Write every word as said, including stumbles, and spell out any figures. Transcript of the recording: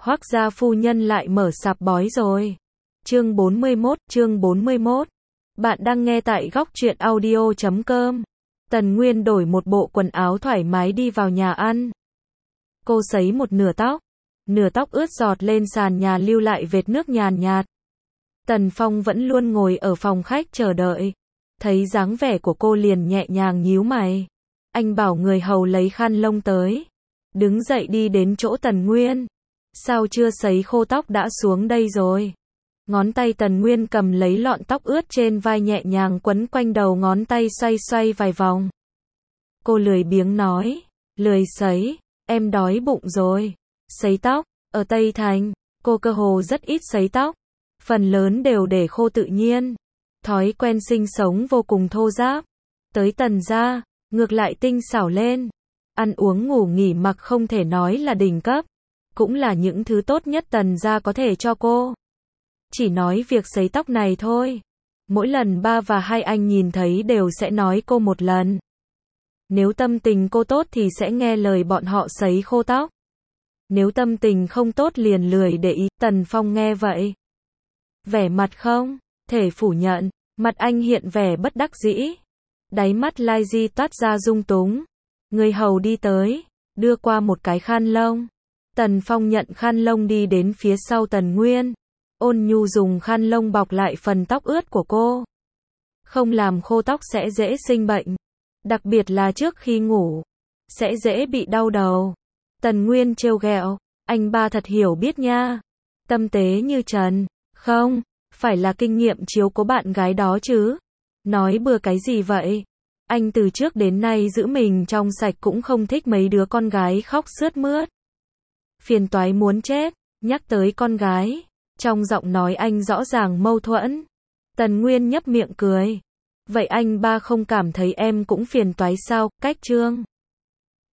Hoắc gia phu nhân lại mở sạp bói rồi. Chương bốn mươi mốt, chương bốn mươi mốt. Bạn đang nghe tại góc truyện audio chấm com. Tần Nguyên đổi một bộ quần áo thoải mái đi vào nhà ăn. Cô sấy một nửa tóc, nửa tóc ướt giọt lên sàn nhà lưu lại vệt nước nhàn nhạt. Tần Phong vẫn luôn ngồi ở phòng khách chờ đợi. Thấy dáng vẻ của cô liền nhẹ nhàng nhíu mày. Anh bảo người hầu lấy khăn lông tới. Đứng dậy đi đến chỗ Tần Nguyên. Sao chưa sấy khô tóc đã xuống đây rồi? Ngón tay Tần Nguyên cầm lấy lọn tóc ướt trên vai nhẹ nhàng quấn quanh đầu ngón tay xoay xoay vài vòng. Cô lười biếng nói, lười sấy, em đói bụng rồi. Sấy tóc, ở Tây Thành, cô cơ hồ rất ít sấy tóc. Phần lớn đều để khô tự nhiên. Thói quen sinh sống vô cùng thô ráp. Tới Tần gia, ngược lại tinh xảo lên. Ăn uống ngủ nghỉ mặc không thể nói là đỉnh cấp. Cũng là những thứ tốt nhất Tần gia có thể cho cô. Chỉ nói việc sấy tóc này thôi. Mỗi lần ba và hai anh nhìn thấy đều sẽ nói cô một lần. Nếu tâm tình cô tốt thì sẽ nghe lời bọn họ sấy khô tóc. Nếu tâm tình không tốt liền lười để ý. Tần Phong nghe vậy. Vẻ mặt không thể phủ nhận. Mặt anh hiện vẻ bất đắc dĩ. Đáy mắt Lai Di toát ra dung túng. Người hầu đi tới, đưa qua một cái khăn lông. Tần Phong nhận khăn lông đi đến phía sau Tần Nguyên. Ôn nhu dùng khăn lông bọc lại phần tóc ướt của cô. Không làm khô tóc sẽ dễ sinh bệnh. Đặc biệt là trước khi ngủ. Sẽ dễ bị đau đầu. Tần Nguyên trêu ghẹo. Anh ba thật hiểu biết nha. Tâm tế như trần. Không, phải là kinh nghiệm chiếu cố bạn gái đó chứ. Nói bừa cái gì vậy? Anh từ trước đến nay giữ mình trong sạch cũng không thích mấy đứa con gái khóc sướt mướt. Phiền toái muốn chết. Nhắc tới con gái. Trong giọng nói anh rõ ràng mâu thuẫn. Tần Nguyên nhấp miệng cười. Vậy anh ba không cảm thấy em cũng phiền toái sao? Cách trương.